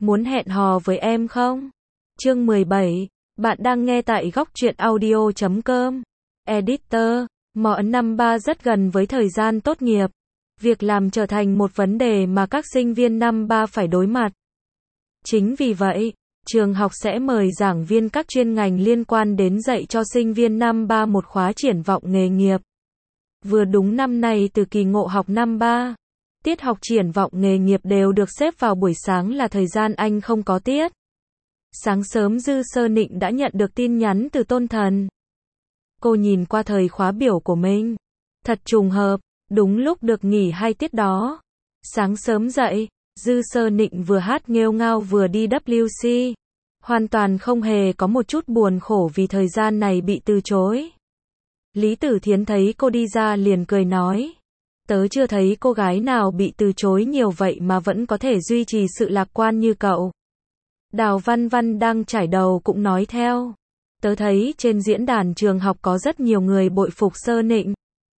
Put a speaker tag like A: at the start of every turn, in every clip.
A: muốn hẹn hò với em không? Chương 17, bạn đang nghe tại góc truyện audio.com. Editor, Mõ năm 3 rất gần với thời gian tốt nghiệp. Việc làm trở thành một vấn đề mà các sinh viên năm 3 phải đối mặt. Chính vì vậy, trường học sẽ mời giảng viên các chuyên ngành liên quan đến dạy cho sinh viên năm 3 một khóa triển vọng nghề nghiệp. Vừa đúng năm nay từ kỳ ngộ học năm 3, tiết học triển vọng nghề nghiệp đều được xếp vào buổi sáng là thời gian anh không có tiết. Sáng sớm Dư Sơ Nịnh đã nhận được tin nhắn từ Tôn Thần. Cô nhìn qua thời khóa biểu của mình. Thật trùng hợp, đúng lúc được nghỉ 2 tiết đó. Sáng sớm dậy, Dư Sơ Nịnh vừa hát nghêu ngao vừa đi WC. Hoàn toàn không hề có một chút buồn khổ vì thời gian này bị từ chối. Lý Tử Thiến thấy cô đi ra liền cười nói. Tớ chưa thấy cô gái nào bị từ chối nhiều vậy mà vẫn có thể duy trì sự lạc quan như cậu. Đào Văn Văn đang trải đầu cũng nói theo. Tớ thấy trên diễn đàn trường học có rất nhiều người bội phục Sơ Nịnh.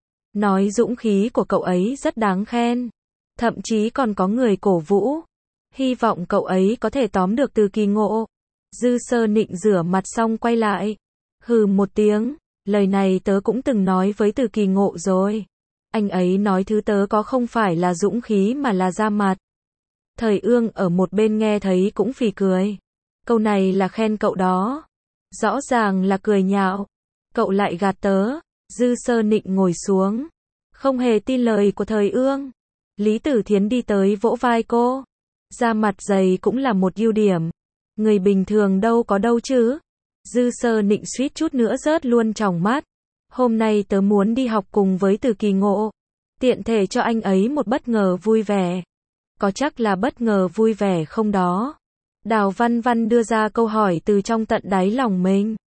A: Nói dũng khí của cậu ấy rất đáng khen. Thậm chí còn có người cổ vũ. Hy vọng cậu ấy có thể tóm được từ kỳ ngộ. Dư Sơ Nịnh rửa mặt xong quay lại. Hừ một tiếng, lời này tớ cũng từng nói với từ kỳ ngộ rồi. Anh ấy nói thứ tớ có không phải là dũng khí mà là ra mặt. Thời Ương ở một bên nghe thấy cũng phì cười. Câu này là khen cậu đó. Rõ ràng là cười nhạo. Cậu lại gạt tớ. Dư Sơ Nịnh ngồi xuống. Không hề tin lời của Thời Ương. Lý Tử Thiến đi tới vỗ vai cô. Da mặt dày cũng là một ưu điểm. Người bình thường đâu có đâu chứ. Dư Sơ Nịnh suýt chút nữa rớt luôn tròng mắt. Hôm nay tớ muốn đi học cùng với từ kỳ ngộ. Tiện thể cho anh ấy một bất ngờ vui vẻ. Có chắc là bất ngờ vui vẻ không đó? Đào Văn Văn đưa ra câu hỏi từ trong tận đáy lòng mình.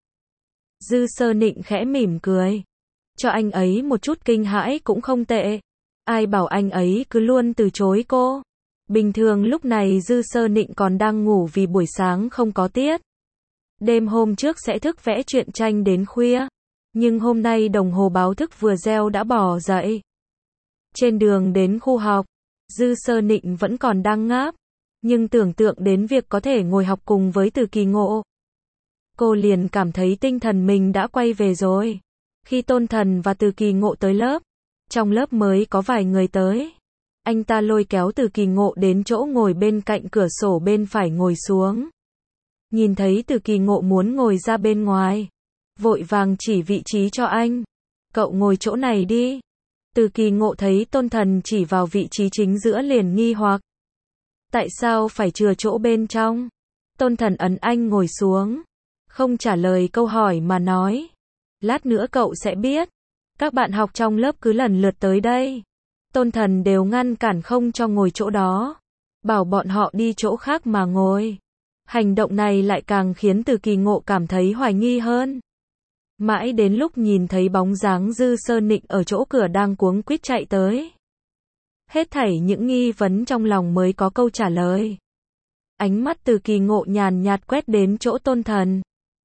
A: Dư Sơ Nịnh khẽ mỉm cười. Cho anh ấy một chút kinh hãi cũng không tệ. Ai bảo anh ấy cứ luôn từ chối cô. Bình thường lúc này Dư Sơ Nịnh còn đang ngủ vì buổi sáng không có tiết. Đêm hôm trước sẽ thức vẽ truyện tranh đến khuya. Nhưng hôm nay đồng hồ báo thức vừa reo đã bỏ dậy. Trên đường đến khu học, Dư Sơ Nịnh vẫn còn đang ngáp. Nhưng tưởng tượng đến việc có thể ngồi học cùng với từ kỳ ngộ. Cô liền cảm thấy tinh thần mình đã quay về rồi. Khi Tôn Thần và từ kỳ ngộ tới lớp, trong lớp mới có vài người tới. Anh ta lôi kéo từ kỳ ngộ đến chỗ ngồi bên cạnh cửa sổ bên phải ngồi xuống. Nhìn thấy từ kỳ ngộ muốn ngồi ra bên ngoài. Vội vàng chỉ vị trí cho anh. Cậu ngồi chỗ này đi. Từ kỳ ngộ thấy Tôn Thần chỉ vào vị trí chính giữa liền nghi hoặc. Tại sao phải chừa chỗ bên trong? Tôn Thần ấn anh ngồi xuống. Không trả lời câu hỏi mà nói. Lát nữa cậu sẽ biết. Các bạn học trong lớp cứ lần lượt tới đây. Tôn Thần đều ngăn cản không cho ngồi chỗ đó. Bảo bọn họ đi chỗ khác mà ngồi. Hành động này lại càng khiến từ kỳ ngộ cảm thấy hoài nghi hơn. Mãi đến lúc nhìn thấy bóng dáng Dư Sơ Nịnh ở chỗ cửa đang cuống quýt chạy tới. Hết thảy những nghi vấn trong lòng mới có câu trả lời. Ánh mắt từ kỳ ngộ nhàn nhạt quét đến chỗ Tôn Thần.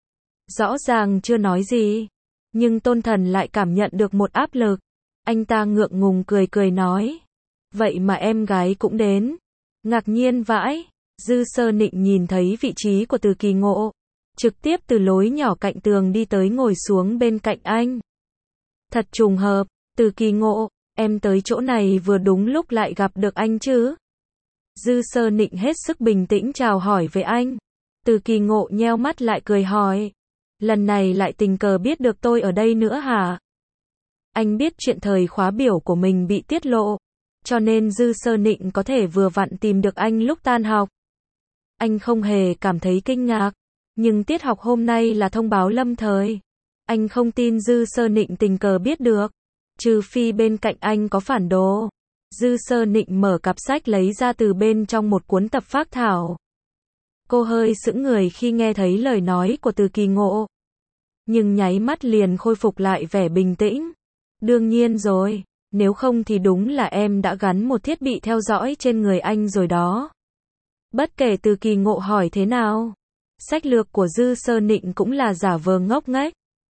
A: Rõ ràng chưa nói gì. Nhưng Tôn Thần lại cảm nhận được một áp lực. Anh ta ngượng ngùng cười cười nói. Vậy mà em gái cũng đến. Ngạc nhiên vãi. Dư Sơ Nịnh nhìn thấy vị trí của từ kỳ ngộ. Trực tiếp từ lối nhỏ cạnh tường đi tới ngồi xuống bên cạnh anh. Thật trùng hợp, từ kỳ ngộ, em tới chỗ này vừa đúng lúc lại gặp được anh chứ. Dư Sơ Nịnh hết sức bình tĩnh chào hỏi với anh. Từ kỳ ngộ nheo mắt lại cười hỏi. Lần này lại tình cờ biết được tôi ở đây nữa hả? Anh biết chuyện thời khóa biểu của mình bị tiết lộ. Cho nên Dư Sơ Nịnh có thể vừa vặn tìm được anh lúc tan học. Anh không hề cảm thấy kinh ngạc. Nhưng tiết học hôm nay là thông báo lâm thời. Anh không tin Dư Sơ Nịnh tình cờ biết được. Trừ phi bên cạnh anh có phản đồ. Dư Sơ Nịnh mở cặp sách lấy ra từ bên trong một cuốn tập phác thảo. Cô hơi sững người khi nghe thấy lời nói của từ kỳ ngộ. Nhưng nháy mắt liền khôi phục lại vẻ bình tĩnh. Đương nhiên rồi, nếu không thì đúng là em đã gắn một thiết bị theo dõi trên người anh rồi đó. Bất kể từ kỳ ngộ hỏi thế nào. Sách lược của Dư Sơ Nịnh cũng là giả vờ ngốc nghếch.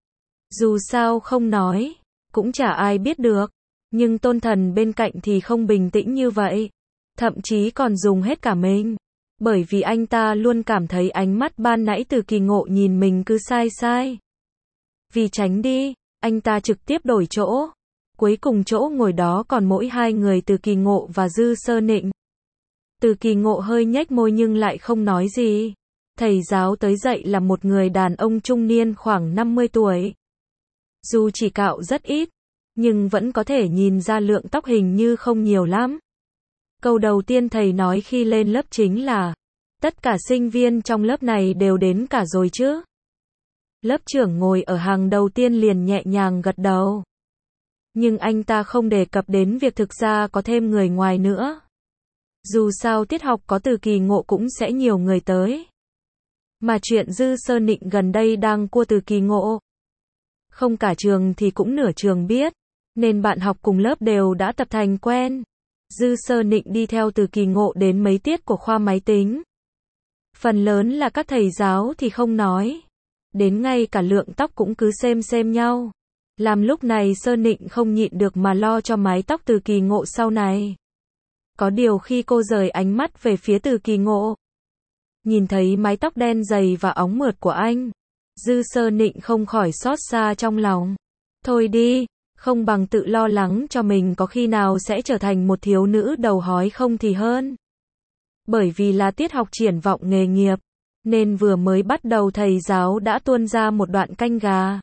A: Dù sao không nói, cũng chả ai biết được. Nhưng Tôn Thần bên cạnh thì không bình tĩnh như vậy. Thậm chí còn dùng hết cả mình. Bởi vì anh ta luôn cảm thấy ánh mắt ban nãy Từ Kỳ Ngộ nhìn mình cứ sai sai. Vì tránh đi, anh ta trực tiếp đổi chỗ. Cuối cùng chỗ ngồi đó còn mỗi hai người Từ Kỳ Ngộ và Dư Sơ Nịnh. Từ Kỳ Ngộ hơi nhếch môi nhưng lại không nói gì. Thầy giáo tới dạy là một người đàn ông trung niên khoảng 50 tuổi. Dù chỉ cạo rất ít, nhưng vẫn có thể nhìn ra lượng tóc hình như không nhiều lắm. Câu đầu tiên thầy nói khi lên lớp chính là: tất cả sinh viên trong lớp này đều đến cả rồi chứ? Lớp trưởng ngồi ở hàng đầu tiên liền nhẹ nhàng gật đầu. Nhưng anh ta không đề cập đến việc thực ra có thêm người ngoài nữa. Dù sao tiết học có Từ Kỳ Ngộ cũng sẽ nhiều người tới. Mà chuyện Dư Sơ Nịnh gần đây đang cua Từ Kỳ Ngộ. Không cả trường thì cũng nửa trường biết, nên bạn học cùng lớp đều đã tập thành quen. Dư Sơ Nịnh đi theo Từ Kỳ Ngộ đến mấy tiết của khoa máy tính. Phần lớn là các thầy giáo thì không nói. Đến ngay cả lượng tóc cũng cứ xem nhau. Làm lúc này Sơ Nịnh không nhịn được mà lo cho mái tóc Từ Kỳ Ngộ sau này. Có điều khi cô rời ánh mắt về phía Từ Kỳ Ngộ, nhìn thấy mái tóc đen dày và óng mượt của anh, Dư Sơ Nịnh không khỏi xót xa trong lòng. Thôi đi, không bằng tự lo lắng cho mình có khi nào sẽ trở thành một thiếu nữ đầu hói không thì hơn. Bởi vì là tiết học triển vọng nghề nghiệp, nên vừa mới bắt đầu thầy giáo đã tuôn ra một đoạn canh gà.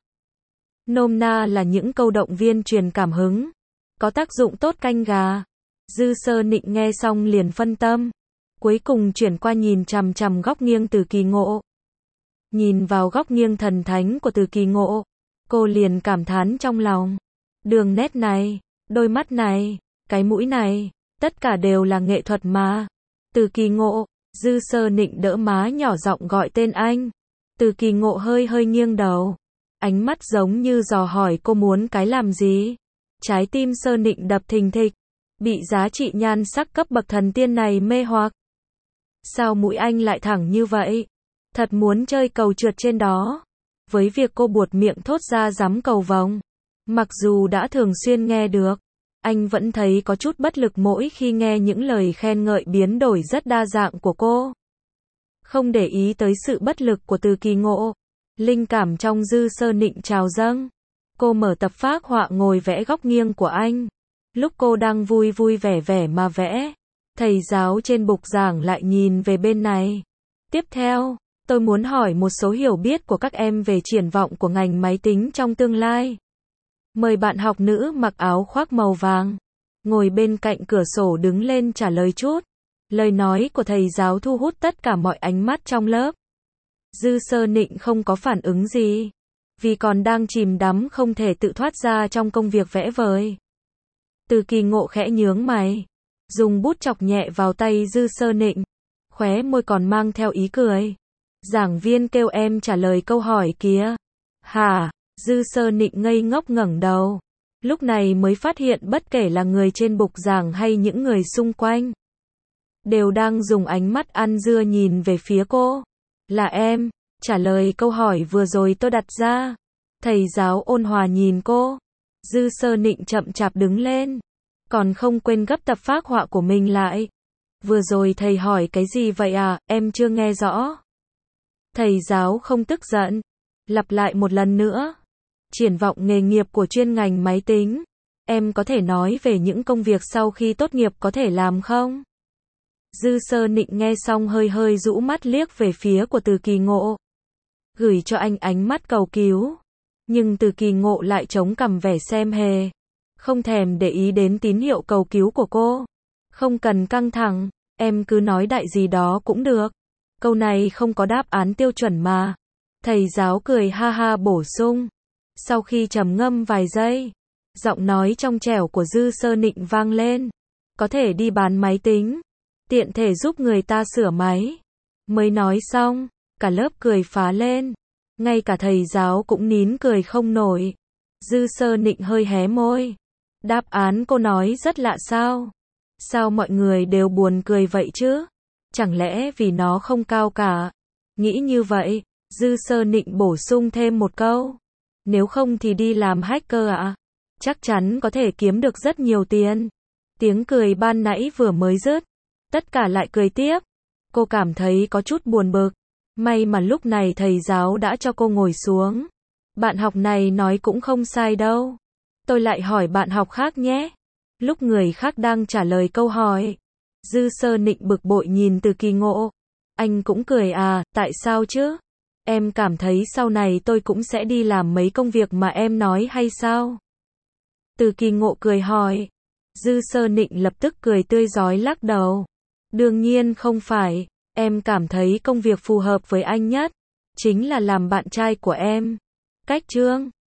A: Nôm na là những câu động viên truyền cảm hứng, có tác dụng tốt canh gà. Dư Sơ Nịnh nghe xong liền phân tâm, cuối cùng chuyển qua nhìn chằm chằm góc nghiêng Từ Kỳ Ngộ. Nhìn vào góc nghiêng thần thánh của Từ Kỳ Ngộ, cô liền cảm thán trong lòng. Đường nét này, đôi mắt này, cái mũi này, tất cả đều là nghệ thuật mà. Từ Kỳ Ngộ, Dư Sơ Nịnh đỡ má nhỏ giọng gọi tên anh. Từ Kỳ Ngộ hơi nghiêng đầu, ánh mắt giống như dò hỏi cô muốn cái làm gì. Trái tim Sơ Nịnh đập thình thịch, bị giá trị nhan sắc cấp bậc thần tiên này mê hoặc. Sao mũi anh lại thẳng như vậy? Thật muốn chơi cầu trượt trên đó. Với việc cô buột miệng thốt ra dám cầu vồng, mặc dù đã thường xuyên nghe được, anh vẫn thấy có chút bất lực mỗi khi nghe những lời khen ngợi biến đổi rất đa dạng của cô. Không để ý tới sự bất lực của Từ Kỳ Ngộ, linh cảm trong Dư Sơ Nịnh trào dâng. Cô mở tập phác họa ngồi vẽ góc nghiêng của anh. Lúc cô đang vui vẻ mà vẽ, thầy giáo trên bục giảng lại nhìn về bên này. Tiếp theo, tôi muốn hỏi một số hiểu biết của các em về triển vọng của ngành máy tính trong tương lai. Mời bạn học nữ mặc áo khoác màu vàng, ngồi bên cạnh cửa sổ đứng lên trả lời chút. Lời nói của thầy giáo thu hút tất cả mọi ánh mắt trong lớp. Dư Sơ Nịnh không có phản ứng gì, vì còn đang chìm đắm không thể tự thoát ra trong công việc vẽ vời. Từ Kỳ Ngộ khẽ nhướng mày, dùng bút chọc nhẹ vào tay Dư Sơ Nịnh, khóe môi còn mang theo ý cười. Giảng viên kêu em trả lời câu hỏi kia. Hả? Dư Sơ Nịnh ngây ngốc ngẩng đầu. Lúc này mới phát hiện bất kể là người trên bục giảng hay những người xung quanh, đều đang dùng ánh mắt ăn dưa nhìn về phía cô. Là em, trả lời câu hỏi vừa rồi tôi đặt ra. Thầy giáo ôn hòa nhìn cô. Dư Sơ Nịnh chậm chạp đứng lên, còn không quên gấp tập phác họa của mình lại. Vừa rồi thầy hỏi cái gì vậy à, em chưa nghe rõ. Thầy giáo không tức giận, lặp lại một lần nữa. Triển vọng nghề nghiệp của chuyên ngành máy tính. Em có thể nói về những công việc sau khi tốt nghiệp có thể làm không? Dư Sơ Nịnh nghe xong hơi rũ mắt liếc về phía của Từ Kỳ Ngộ, gửi cho anh ánh mắt cầu cứu. Nhưng Từ Kỳ Ngộ lại chống cằm vẻ xem hề, không thèm để ý đến tín hiệu cầu cứu của cô. Không cần căng thẳng, em cứ nói đại gì đó cũng được. Câu này không có đáp án tiêu chuẩn mà. Thầy giáo cười ha ha bổ sung. Sau khi trầm ngâm vài giây, giọng nói trong trẻo của Dư Sơ Nịnh vang lên. Có thể đi bán máy tính, tiện thể giúp người ta sửa máy. Mới nói xong, cả lớp cười phá lên. Ngay cả thầy giáo cũng nín cười không nổi. Dư Sơ Nịnh hơi hé môi. Đáp án cô nói rất lạ sao? Sao mọi người đều buồn cười vậy chứ? Chẳng lẽ vì nó không cao cả? Nghĩ như vậy, Dư Sơ Nịnh bổ sung thêm một câu. Nếu không thì đi làm hacker ạ. Chắc chắn có thể kiếm được rất nhiều tiền. Tiếng cười ban nãy vừa mới dứt, tất cả lại cười tiếp. cô cảm thấy có chút buồn bực. May mà lúc này thầy giáo đã cho cô ngồi xuống. Bạn học này nói cũng không sai đâu. Tôi lại hỏi bạn học khác nhé. Lúc người khác đang trả lời câu hỏi, Dư Sơ Nịnh bực bội nhìn Từ Kỳ Ngộ. Anh cũng cười à, tại sao chứ? Em cảm thấy sau này tôi cũng sẽ đi làm mấy công việc mà em nói hay sao? Từ Kỳ Ngộ cười hỏi. Dư Sơ Nịnh lập tức cười tươi rói lắc đầu. Đương nhiên không phải, em cảm thấy công việc phù hợp với anh nhất chính là làm bạn trai của em. Cách Trương